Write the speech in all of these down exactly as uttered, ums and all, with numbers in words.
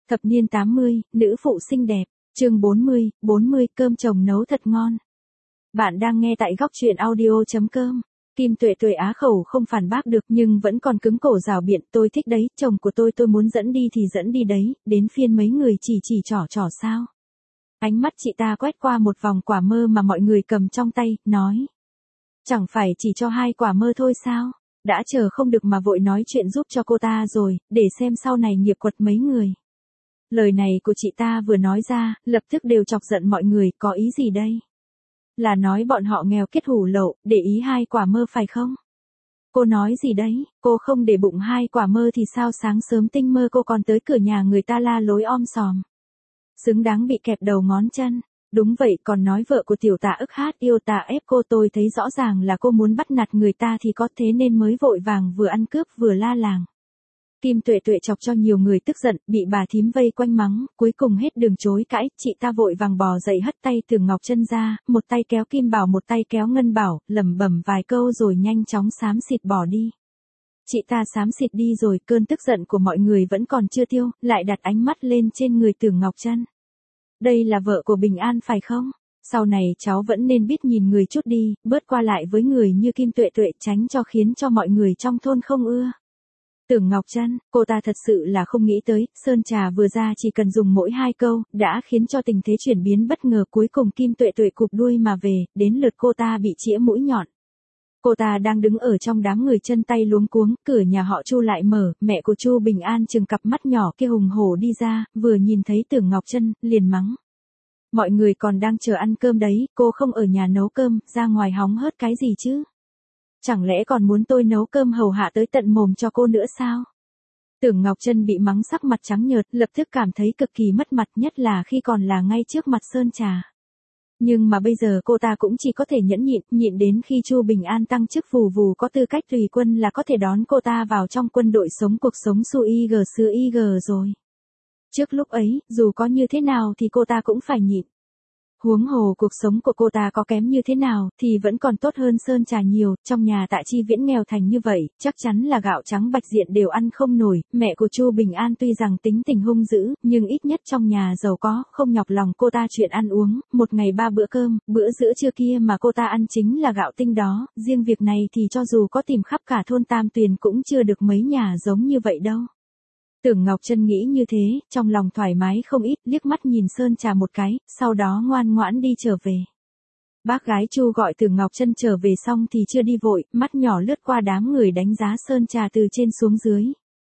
Thập niên tám mươi, nữ phụ xinh đẹp, chương bốn mươi, bốn mươi, cơm chồng nấu thật ngon. Bạn đang nghe tại góc truyện audio.com. Kim Tuệ Tuệ á khẩu không phản bác được nhưng vẫn còn cứng cổ rào biện, tôi thích đấy, chồng của tôi tôi muốn dẫn đi thì dẫn đi đấy, đến phiên mấy người chỉ chỉ trỏ trỏ sao. Ánh mắt chị ta quét qua một vòng quả mơ mà mọi người cầm trong tay, nói. Chẳng phải chỉ cho hai quả mơ thôi sao? Đã chờ không được mà vội nói chuyện giúp cho cô ta rồi, để xem sau này nghiệp quật mấy người. Lời này của chị ta vừa nói ra, lập tức đều chọc giận mọi người, có ý gì đây? Là nói bọn họ nghèo kết hủ lậu, để ý hai quả mơ phải không? Cô nói gì đấy, cô không để bụng hai quả mơ thì sao sáng sớm tinh mơ cô còn tới cửa nhà người ta la lối om sòm. Xứng đáng bị kẹp đầu ngón chân. Đúng vậy, còn nói vợ của tiểu tả ức hát yêu tả ép cô, tôi thấy rõ ràng là cô muốn bắt nạt người ta thì có thế nên mới vội vàng vừa ăn cướp vừa la làng. Kim Tuệ Tuệ chọc cho nhiều người tức giận, bị bà thím vây quanh mắng, cuối cùng hết đường chối cãi, chị ta vội vàng bò dậy hất tay Tưởng Ngọc Trân ra, một tay kéo Kim Bảo một tay kéo Ngân Bảo, lẩm bẩm vài câu rồi nhanh chóng xám xịt bỏ đi. Chị ta xám xịt đi rồi, cơn tức giận của mọi người vẫn còn chưa tiêu, lại đặt ánh mắt lên trên người Tưởng Ngọc Trân. Đây là vợ của Bình An phải không? Sau này cháu vẫn nên biết nhìn người chút đi, bớt qua lại với người như Kim Tuệ Tuệ, tránh cho khiến cho mọi người trong thôn không ưa. Tưởng Ngọc Trân, cô ta thật sự là không nghĩ tới, sơn trà vừa ra chỉ cần dùng mỗi hai câu, đã khiến cho tình thế chuyển biến bất ngờ, cuối cùng Kim Tuệ Tuệ cụp đuôi mà về, đến lượt cô ta bị chĩa mũi nhọn. Cô ta đang đứng ở trong đám người chân tay luống cuống, cửa nhà họ Chu lại mở, mẹ của Chu Bình An trừng cặp mắt nhỏ kia hùng hổ đi ra, vừa nhìn thấy Tưởng Ngọc Trân, liền mắng. Mọi người còn đang chờ ăn cơm đấy, cô không ở nhà nấu cơm, ra ngoài hóng hớt cái gì chứ? Chẳng lẽ còn muốn tôi nấu cơm hầu hạ tới tận mồm cho cô nữa sao? Tưởng Ngọc Trân bị mắng sắc mặt trắng nhợt, lập tức cảm thấy cực kỳ mất mặt, nhất là khi còn là ngay trước mặt sơn trà. Nhưng mà bây giờ cô ta cũng chỉ có thể nhẫn nhịn, nhịn đến khi Chu Bình An tăng chức vù vù có tư cách tùy quân là có thể đón cô ta vào trong quân đội sống cuộc sống su y gờ xưa y gờ rồi. Trước lúc ấy, dù có như thế nào thì cô ta cũng phải nhịn. Huống hồ cuộc sống của cô ta có kém như thế nào thì vẫn còn tốt hơn sơn trà nhiều, trong nhà Tạ Chi Viễn nghèo thành như vậy, chắc chắn là gạo trắng bạch diện đều ăn không nổi, mẹ của Chu Bình An tuy rằng tính tình hung dữ, nhưng ít nhất trong nhà giàu có, không nhọc lòng cô ta chuyện ăn uống, một ngày ba bữa cơm, bữa giữa trưa kia mà cô ta ăn chính là gạo tinh đó, riêng việc này thì cho dù có tìm khắp cả thôn Tam Tuyền cũng chưa được mấy nhà giống như vậy đâu. Tưởng Ngọc Trân nghĩ như thế, trong lòng thoải mái không ít, liếc mắt nhìn sơn trà một cái, sau đó ngoan ngoãn đi trở về. Bác gái Chu gọi Tưởng Ngọc Trân trở về xong thì chưa đi vội, mắt nhỏ lướt qua đám người đánh giá sơn trà từ trên xuống dưới.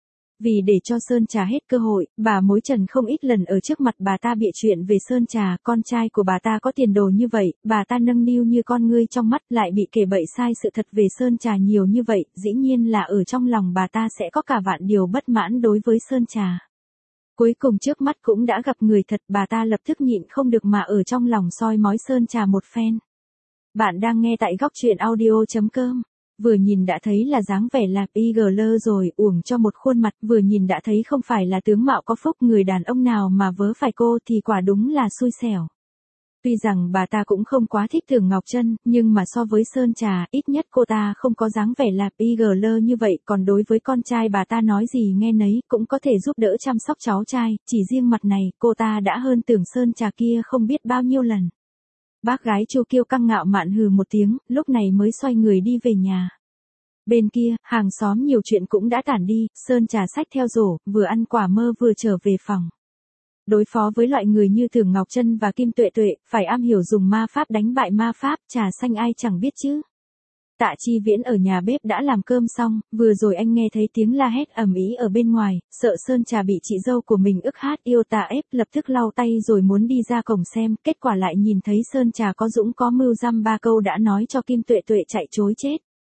Vì để cho sơn trà hết cơ hội, bà mối Trần không ít lần ở trước mặt bà ta bịa chuyện về sơn trà, con trai của bà ta có tiền đồ như vậy, bà ta nâng niu như con ngươi trong mắt, lại bị kể bậy sai sự thật về sơn trà nhiều như vậy, dĩ nhiên là ở trong lòng bà ta sẽ có cả vạn điều bất mãn đối với sơn trà. Cuối cùng trước mắt cũng đã gặp người thật, bà ta lập tức nhịn không được mà ở trong lòng soi mói sơn trà một phen. Bạn đang nghe tại góc truyện audio.com. Vừa nhìn đã thấy là dáng vẻ lạp y gờ lơ rồi, uổng cho một khuôn mặt, vừa nhìn đã thấy không phải là tướng mạo có phúc, người đàn ông nào mà vớ phải cô thì quả đúng là xui xẻo. Tuy rằng bà ta cũng không quá thích Tưởng Ngọc Trân, nhưng mà so với sơn trà, ít nhất cô ta không có dáng vẻ lạp y gờ lơ như vậy, còn đối với con trai bà ta nói gì nghe nấy, cũng có thể giúp đỡ chăm sóc cháu trai, chỉ riêng mặt này, cô ta đã hơn Tưởng sơn trà kia không biết bao nhiêu lần. Bác gái Chu Kiêu căng ngạo mạn hừ một tiếng, lúc này mới xoay người đi về nhà. Bên kia, hàng xóm nhiều chuyện cũng đã tản đi, sơn trà xách theo rổ, vừa ăn quả mơ vừa trở về phòng. Đối phó với loại người như Tưởng Ngọc Trân và Kim Tuệ Tuệ, phải am hiểu dùng ma pháp đánh bại ma pháp, trà xanh ai chẳng biết chứ. Tạ Chi Viễn ở nhà bếp đã làm cơm xong, vừa rồi anh nghe thấy tiếng la hét ầm ĩ ở bên ngoài, sợ sơn trà bị chị dâu của mình ức hát yêu tà ép, lập tức lau tay rồi muốn đi ra cổng xem, kết quả lại nhìn thấy sơn trà có dũng có mưu dăm ba câu đã nói cho Kim Tuệ Tuệ chạy chối chết.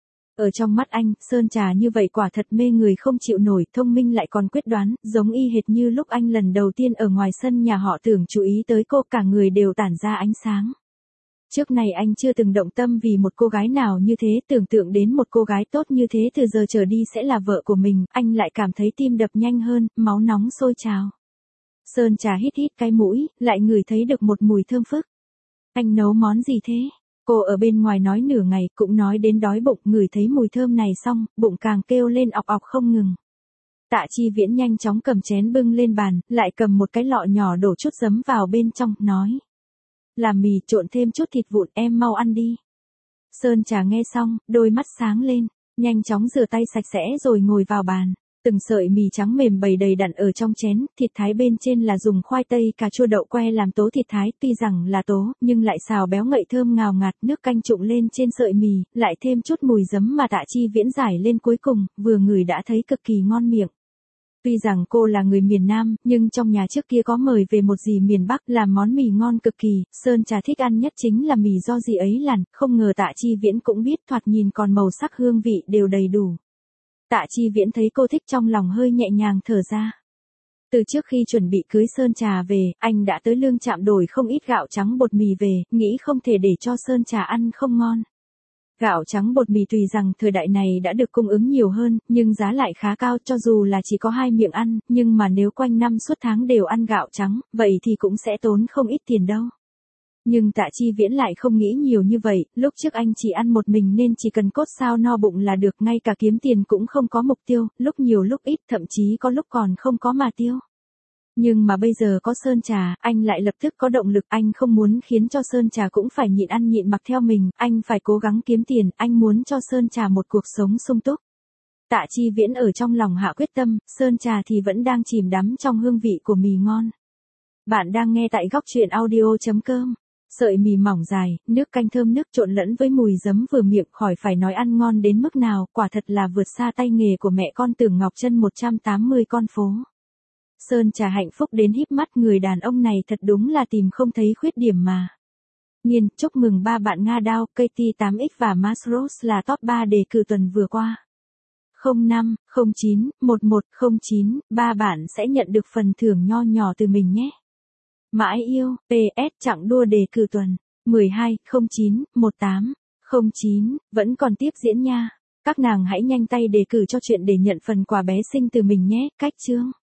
Ở trong mắt anh, sơn trà như vậy quả thật mê người không chịu nổi, thông minh lại còn quyết đoán, giống y hệt như lúc anh lần đầu tiên ở ngoài sân nhà họ Tưởng chú ý tới cô, cả người đều tản ra ánh sáng. Trước này anh chưa từng động tâm vì một cô gái nào như thế, tưởng tượng đến một cô gái tốt như thế từ giờ trở đi sẽ là vợ của mình, anh lại cảm thấy tim đập nhanh hơn, máu nóng sôi trào. Sơn trà hít hít cái mũi, lại ngửi thấy được một mùi thơm phức. Anh nấu món gì thế? Cô ở bên ngoài nói nửa ngày, cũng nói đến đói bụng, ngửi thấy mùi thơm này xong, bụng càng kêu lên ọc ọc không ngừng. Tạ Chi Viễn nhanh chóng cầm chén bưng lên bàn, lại cầm một cái lọ nhỏ đổ chút giấm vào bên trong, nói. Làm mì trộn thêm chút thịt vụn, em mau ăn đi. Sơn Trà nghe xong, đôi mắt sáng lên, nhanh chóng rửa tay sạch sẽ rồi ngồi vào bàn. Từng sợi mì trắng mềm bày đầy đặn ở trong chén, thịt thái bên trên là dùng khoai tây cà chua đậu que làm tố thịt thái, tuy rằng là tố, nhưng lại xào béo ngậy thơm ngào ngạt, nước canh trụng lên trên sợi mì, lại thêm chút mùi giấm mà Tạ Chi Viễn giải lên cuối cùng, vừa ngửi đã thấy cực kỳ ngon miệng. Tuy rằng cô là người miền Nam, nhưng trong nhà trước kia có mời về một dì miền Bắc làm món mì ngon cực kỳ, Sơn Trà thích ăn nhất chính là mì do dì ấy làm, không ngờ Tạ Chi Viễn cũng biết, thoạt nhìn còn màu sắc hương vị đều đầy đủ. Tạ Chi Viễn thấy cô thích trong lòng hơi nhẹ nhàng thở ra. Từ trước khi chuẩn bị cưới Sơn Trà về, anh đã tới Lương Trạm đổi không ít gạo trắng bột mì về, nghĩ không thể để cho Sơn Trà ăn không ngon. Gạo trắng bột mì tùy rằng thời đại này đã được cung ứng nhiều hơn, nhưng giá lại khá cao, cho dù là chỉ có hai miệng ăn, nhưng mà nếu quanh năm suốt tháng đều ăn gạo trắng, vậy thì cũng sẽ tốn không ít tiền đâu. Nhưng Tạ Chi Viễn lại không nghĩ nhiều như vậy, lúc trước anh chỉ ăn một mình nên chỉ cần cốt sao no bụng là được, ngay cả kiếm tiền cũng không có mục tiêu, lúc nhiều lúc ít, thậm chí có lúc còn không có mà tiêu. Nhưng mà bây giờ có Sơn Trà, anh lại lập tức có động lực, anh không muốn khiến cho Sơn Trà cũng phải nhịn ăn nhịn mặc theo mình, anh phải cố gắng kiếm tiền, anh muốn cho Sơn Trà một cuộc sống sung túc. Tạ Chi Viễn ở trong lòng hạ quyết tâm, Sơn Trà thì vẫn đang chìm đắm trong hương vị của mì ngon. Bạn đang nghe tại góc truyện audio chấm com. Sợi mì mỏng dài, nước canh thơm nước trộn lẫn với mùi giấm vừa miệng, khỏi phải nói ăn ngon đến mức nào, quả thật là vượt xa tay nghề của mẹ con Tưởng Ngọc Trân một trăm tám mươi con phố. Sơn Trà hạnh phúc đến híp mắt, người đàn ông này thật đúng là tìm không thấy khuyết điểm mà. Nhiên, chúc mừng ba bạn Nga Đao, K T tám X và Masros là top ba đề cử tuần vừa qua. không năm, không chín, một một, không chín, ba bạn sẽ nhận được phần thưởng nho nhỏ từ mình nhé. Mãi yêu, pê ét chặng đua đề cử tuần, mười hai, không chín, một tám, không chín, vẫn còn tiếp diễn nha. Các nàng hãy nhanh tay đề cử cho chuyện để nhận phần quà bé xinh từ mình nhé, cách chương.